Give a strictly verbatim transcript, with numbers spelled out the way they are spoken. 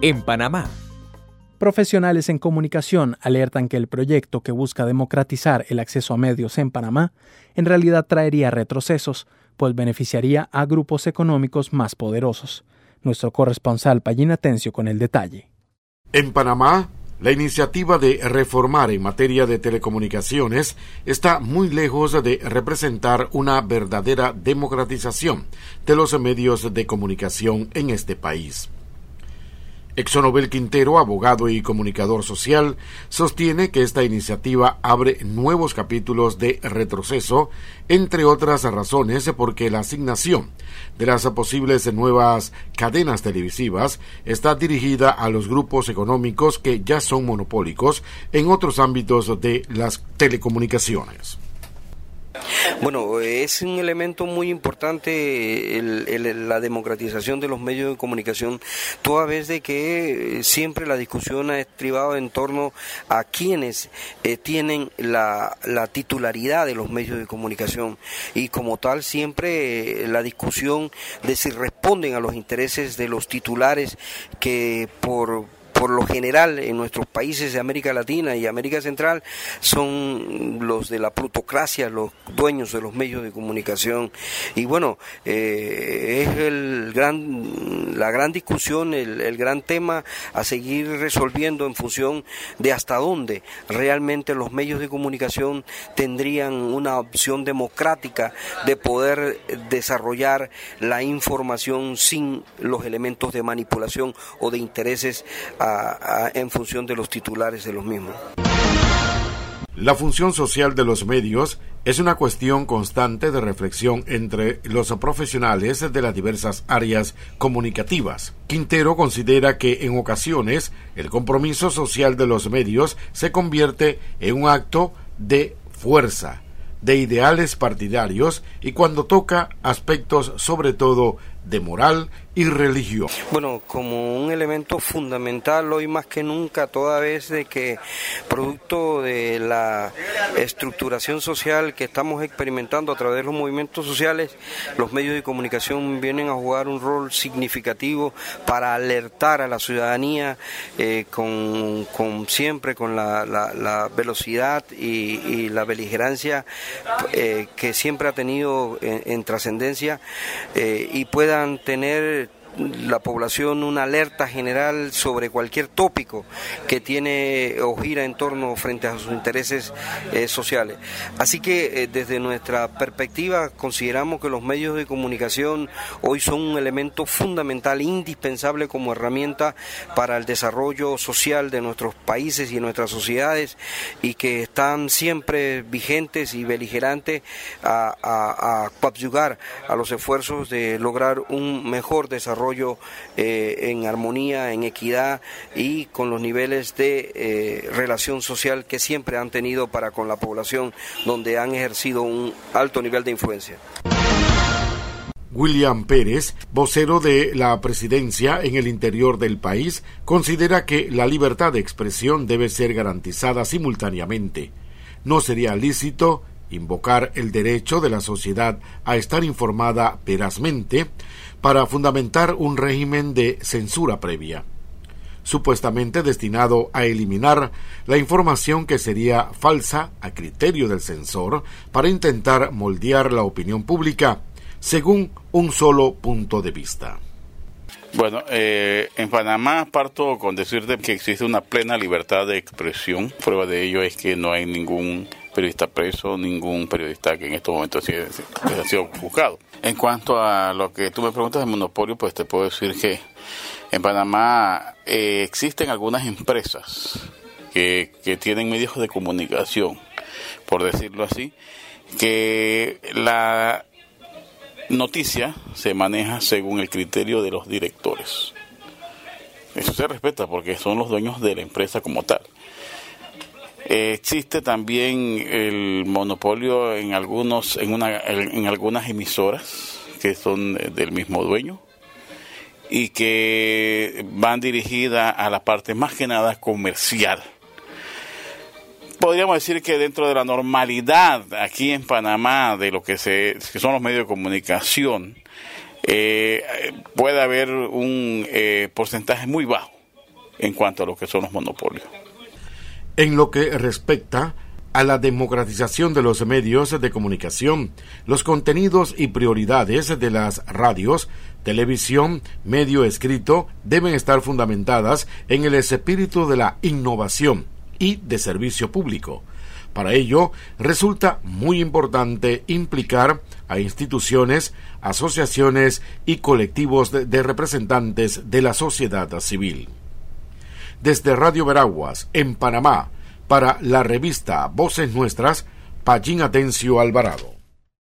en Panamá. Profesionales en comunicación alertan que el proyecto que busca democratizar el acceso a medios en Panamá en realidad traería retrocesos, pues beneficiaría a grupos económicos más poderosos. Nuestro corresponsal Payín Atencio con el detalle. En Panamá, la iniciativa de reformar en materia de telecomunicaciones está muy lejos de representar una verdadera democratización de los medios de comunicación en este país. Exonobel Quintero, abogado y comunicador social, sostiene que esta iniciativa abre nuevos capítulos de retroceso, entre otras razones porque la asignación de las posibles nuevas cadenas televisivas está dirigida a los grupos económicos que ya son monopólicos en otros ámbitos de las telecomunicaciones. Bueno, es un elemento muy importante el, el, la democratización de los medios de comunicación, toda vez de que siempre la discusión ha estribado en torno a quienes eh, tienen la, la titularidad de los medios de comunicación, y como tal siempre eh, la discusión de si responden a los intereses de los titulares que por por lo general en nuestros países de América Latina y América Central son los de la plutocracia, los dueños de los medios de comunicación. Y bueno, eh, es el gran, la gran discusión, el, el gran tema a seguir resolviendo en función de hasta dónde realmente los medios de comunicación tendrían una opción democrática de poder desarrollar la información sin los elementos de manipulación o de intereses a A, a, en función de los titulares de los mismos. La función social de los medios es una cuestión constante de reflexión entre los profesionales de las diversas áreas comunicativas. Quintero considera que en ocasiones el compromiso social de los medios se convierte en un acto de fuerza, de ideales partidarios, y cuando toca aspectos sobre todo de moral y religión. Bueno, como un elemento fundamental hoy más que nunca, toda vez de que producto de la estructuración social que estamos experimentando a través de los movimientos sociales, los medios de comunicación vienen a jugar un rol significativo para alertar a la ciudadanía eh, con, con siempre con la, la, la velocidad y, y la beligerancia eh, que siempre ha tenido en, en trascendencia eh, y pueda tener la población una alerta general sobre cualquier tópico que tiene o gira en torno frente a sus intereses eh, sociales. Así que eh, desde nuestra perspectiva consideramos que los medios de comunicación hoy son un elemento fundamental, indispensable como herramienta para el desarrollo social de nuestros países y de nuestras sociedades, y que están siempre vigentes y beligerantes a, a, a coadyuvar a los esfuerzos de lograr un mejor desarrollo Eh, en armonía, en equidad y con los niveles de eh, relación social que siempre han tenido para con la población, donde han ejercido un alto nivel de influencia. William Pérez, vocero de la presidencia en el interior del país, considera que la libertad de expresión debe ser garantizada simultáneamente. No sería lícito invocar el derecho de la sociedad a estar informada verazmente para fundamentar un régimen de censura previa, supuestamente destinado a eliminar la información que sería falsa a criterio del censor para intentar moldear la opinión pública según un solo punto de vista. Bueno, eh, en Panamá parto con decirte que existe una plena libertad de expresión. Prueba de ello es que no hay ningún periodista preso, ningún periodista que en estos momentos ha sido, ha sido juzgado. En cuanto a lo que tú me preguntas de monopolio, pues te puedo decir que en Panamá eh, existen algunas empresas que, que tienen medios de comunicación, por decirlo así, que la noticia se maneja según el criterio de los directores. Eso se respeta porque son los dueños de la empresa como tal. Eh, existe también el monopolio en algunos, en una, en algunas emisoras que son del mismo dueño y que van dirigidas a la parte más que nada comercial. Podríamos decir que dentro de la normalidad aquí en Panamá de lo que se que son los medios de comunicación, eh, puede haber un eh, porcentaje muy bajo en cuanto a lo que son los monopolios. En lo que respecta a la democratización de los medios de comunicación, los contenidos y prioridades de las radios, televisión, medio escrito deben estar fundamentadas en el espíritu de la innovación y de servicio público. Para ello, resulta muy importante implicar a instituciones, asociaciones y colectivos de, de representantes de la sociedad civil. Desde Radio Veraguas, en Panamá, para la revista Voces Nuestras, Pallín Atencio Alvarado.